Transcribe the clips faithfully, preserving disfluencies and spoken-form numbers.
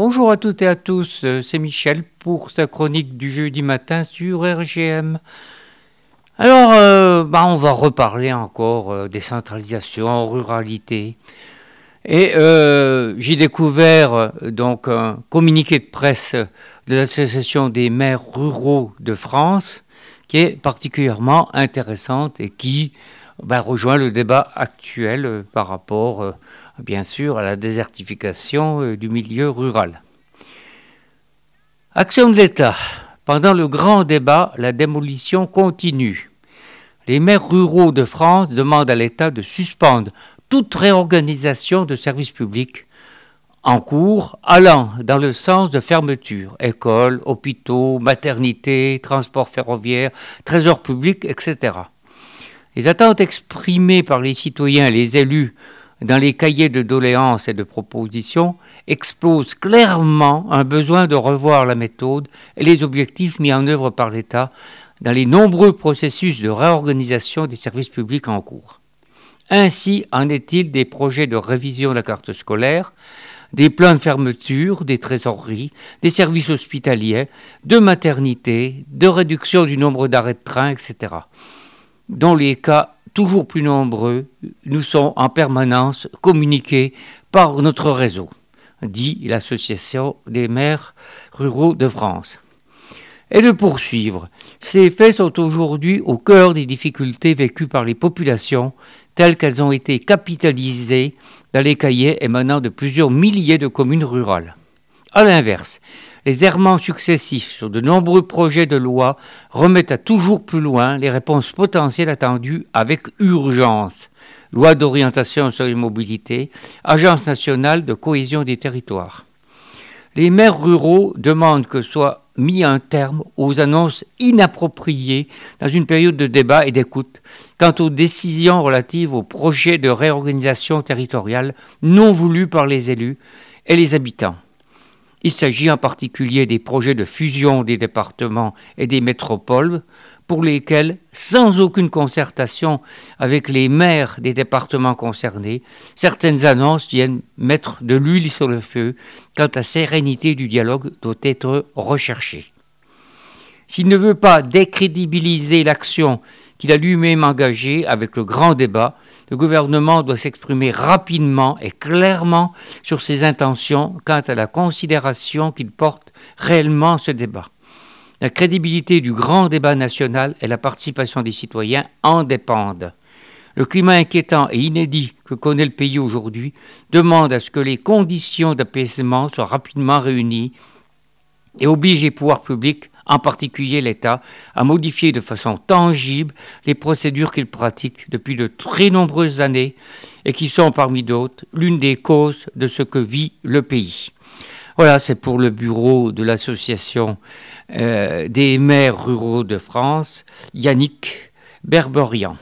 Bonjour à toutes et à tous, c'est Michel pour sa chronique du jeudi matin sur R G M. Alors, euh, bah on va reparler encore euh, décentralisation, ruralité. Et euh, j'ai découvert euh, donc un communiqué de presse de l'Association des maires ruraux de France qui est particulièrement intéressante et qui bah, rejoint le débat actuel euh, par rapport, euh, bien sûr, à la désertification euh, du milieu rural. Action de l'État. Pendant le grand débat, la démolition continue. Les maires ruraux de France demandent à l'État de suspendre toute réorganisation de services publics en cours allant dans le sens de fermeture, écoles, hôpitaux, maternités, transports ferroviaires, trésors publics, et cetera. Les attentes exprimées par les citoyens et les élus dans les cahiers de doléances et de propositions exposent clairement un besoin de revoir la méthode et les objectifs mis en œuvre par l'État dans les nombreux processus de réorganisation des services publics en cours. Ainsi en est-il des projets de révision de la carte scolaire, des plans de fermeture, des trésoreries, des services hospitaliers, de maternité, de réduction du nombre d'arrêts de train, et cetera, dont les cas toujours plus nombreux nous sont en permanence communiqués par notre réseau, dit l'Association des maires ruraux de France. Et de poursuivre, ces faits sont aujourd'hui au cœur des difficultés vécues par les populations telles qu'elles ont été capitalisées dans les cahiers émanant de plusieurs milliers de communes rurales. A l'inverse, les errements successifs sur de nombreux projets de loi remettent à toujours plus loin les réponses potentielles attendues avec urgence. Loi d'orientation sur les mobilités, Agence nationale de cohésion des territoires. Les maires ruraux demandent que soit mis un terme aux annonces inappropriées dans une période de débat et d'écoute quant aux décisions relatives aux projets de réorganisation territoriale non voulus par les élus et les habitants. Il s'agit en particulier des projets de fusion des départements et des métropoles pour lesquels, sans aucune concertation avec les maires des départements concernés, certaines annonces viennent mettre de l'huile sur le feu quand la sérénité du dialogue doit être recherchée. S'il ne veut pas décrédibiliser l'action qu'il a lui-même engagée avec le grand débat, le gouvernement doit s'exprimer rapidement et clairement sur ses intentions quant à la considération qu'il porte réellement à ce débat. La crédibilité du grand débat national et la participation des citoyens en dépendent. Le climat inquiétant et inédit que connaît le pays aujourd'hui demande à ce que les conditions d'apaisement soient rapidement réunies et oblige les pouvoirs publics, en particulier l'État, à modifier de façon tangible les procédures qu'il pratique depuis de très nombreuses années et qui sont parmi d'autres l'une des causes de ce que vit le pays. Voilà, c'est pour le bureau de l'association euh, des maires ruraux de France, Yannick Berberian.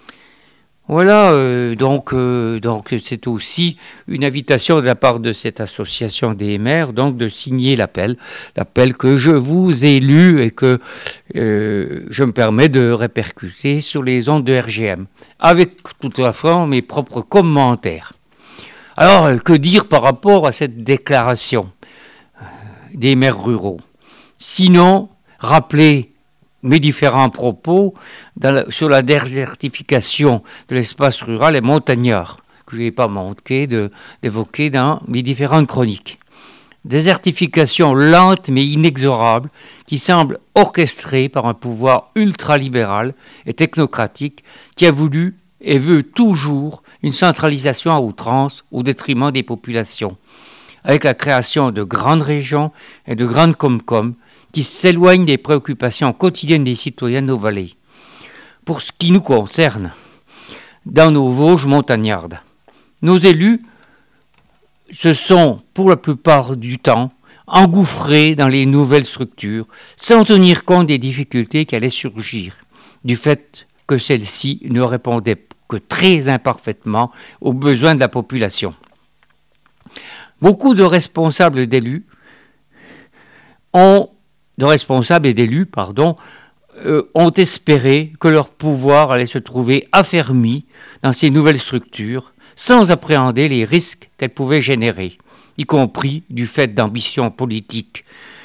Voilà, euh, donc, euh, donc c'est aussi une invitation de la part de cette association des maires, donc de signer l'appel, l'appel que je vous ai lu et que euh, je me permets de répercuter sur les ondes de R G M, avec toutefois mes propres commentaires. Alors, que dire par rapport à cette déclaration des maires ruraux? Sinon, rappeler mes différents propos dans la, sur la désertification de l'espace rural et montagnard, que je n'ai pas manqué de, d'évoquer dans mes différentes chroniques. Désertification lente mais inexorable qui semble orchestrée par un pouvoir ultralibéral et technocratique qui a voulu et veut toujours une centralisation à outrance au détriment des populations, avec la création de grandes régions et de grandes comcom qui s'éloignent des préoccupations quotidiennes des citoyens de nos vallées. Pour ce qui nous concerne, dans nos Vosges montagnardes, nos élus se sont, pour la plupart du temps, engouffrés dans les nouvelles structures, sans tenir compte des difficultés qui allaient surgir, du fait que celles-ci ne répondaient que très imparfaitement aux besoins de la population. Beaucoup de responsables d'élus ont de responsables et d'élus, pardon, euh, ont espéré que leur pouvoir allait se trouver affermi dans ces nouvelles structures, sans appréhender les risques qu'elles pouvaient générer. y compris du fait d'ambitions politiques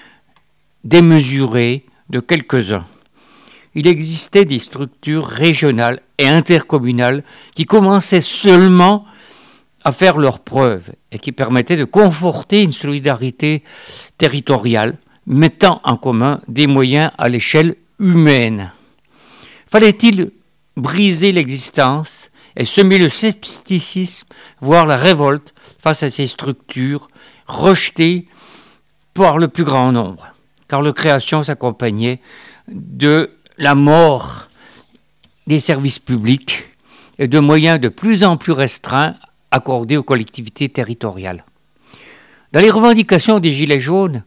démesurées de quelques-uns. Il existait des structures régionales et intercommunales qui commençaient seulement à faire leurs preuves et qui permettaient de conforter une solidarité territoriale, mettant en commun des moyens à l'échelle humaine. Fallait-il briser l'existence et semer le scepticisme, voire la révolte face à ces structures rejetées par le plus grand nombre, car leur création s'accompagnait de la mort des services publics et de moyens de plus en plus restreints accordés aux collectivités territoriales. Dans les revendications des Gilets jaunes,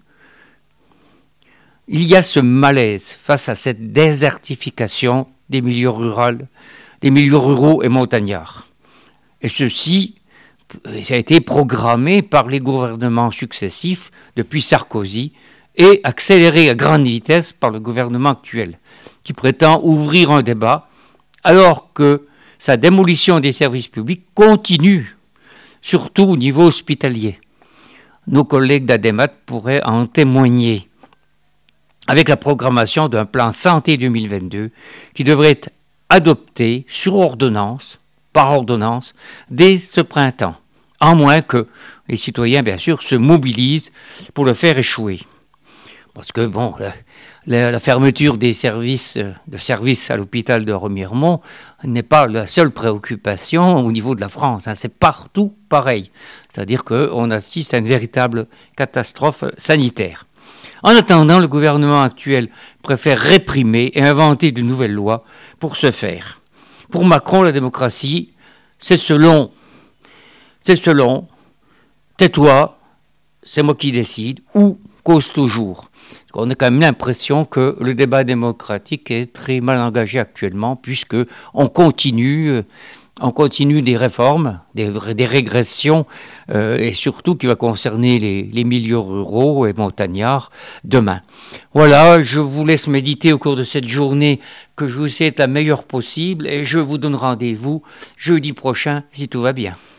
il y a ce malaise face à cette désertification des milieux ruraux, des milieux ruraux et montagnards. Et ceci, ça a été programmé par les gouvernements successifs depuis Sarkozy et accéléré à grande vitesse par le gouvernement actuel, qui prétend ouvrir un débat alors que sa démolition des services publics continue, surtout au niveau hospitalier. Nos collègues d'Ademat pourraient en témoigner, avec la programmation d'un plan santé deux mille vingt-deux qui devrait être adopté sur ordonnance, par ordonnance, dès ce printemps, à moins que les citoyens, bien sûr, se mobilisent pour le faire échouer. Parce que, bon, la, la, la fermeture des services, de services à l'hôpital de Remiremont n'est pas la seule préoccupation au niveau de la France. Hein, c'est partout pareil. C'est-à-dire qu'on assiste à une véritable catastrophe sanitaire. En attendant, le gouvernement actuel préfère réprimer et inventer de nouvelles lois pour ce faire. Pour Macron, la démocratie, c'est selon, c'est selon, tais-toi, c'est moi qui décide, ou cause toujours. On a quand même l'impression que le débat démocratique est très mal engagé actuellement, puisque on continue... On continue des réformes, des, des régressions, euh, et surtout qui va concerner les, les milieux ruraux et montagnards demain. Voilà, je vous laisse méditer au cours de cette journée que je vous souhaite la meilleure possible et je vous donne rendez-vous jeudi prochain si tout va bien.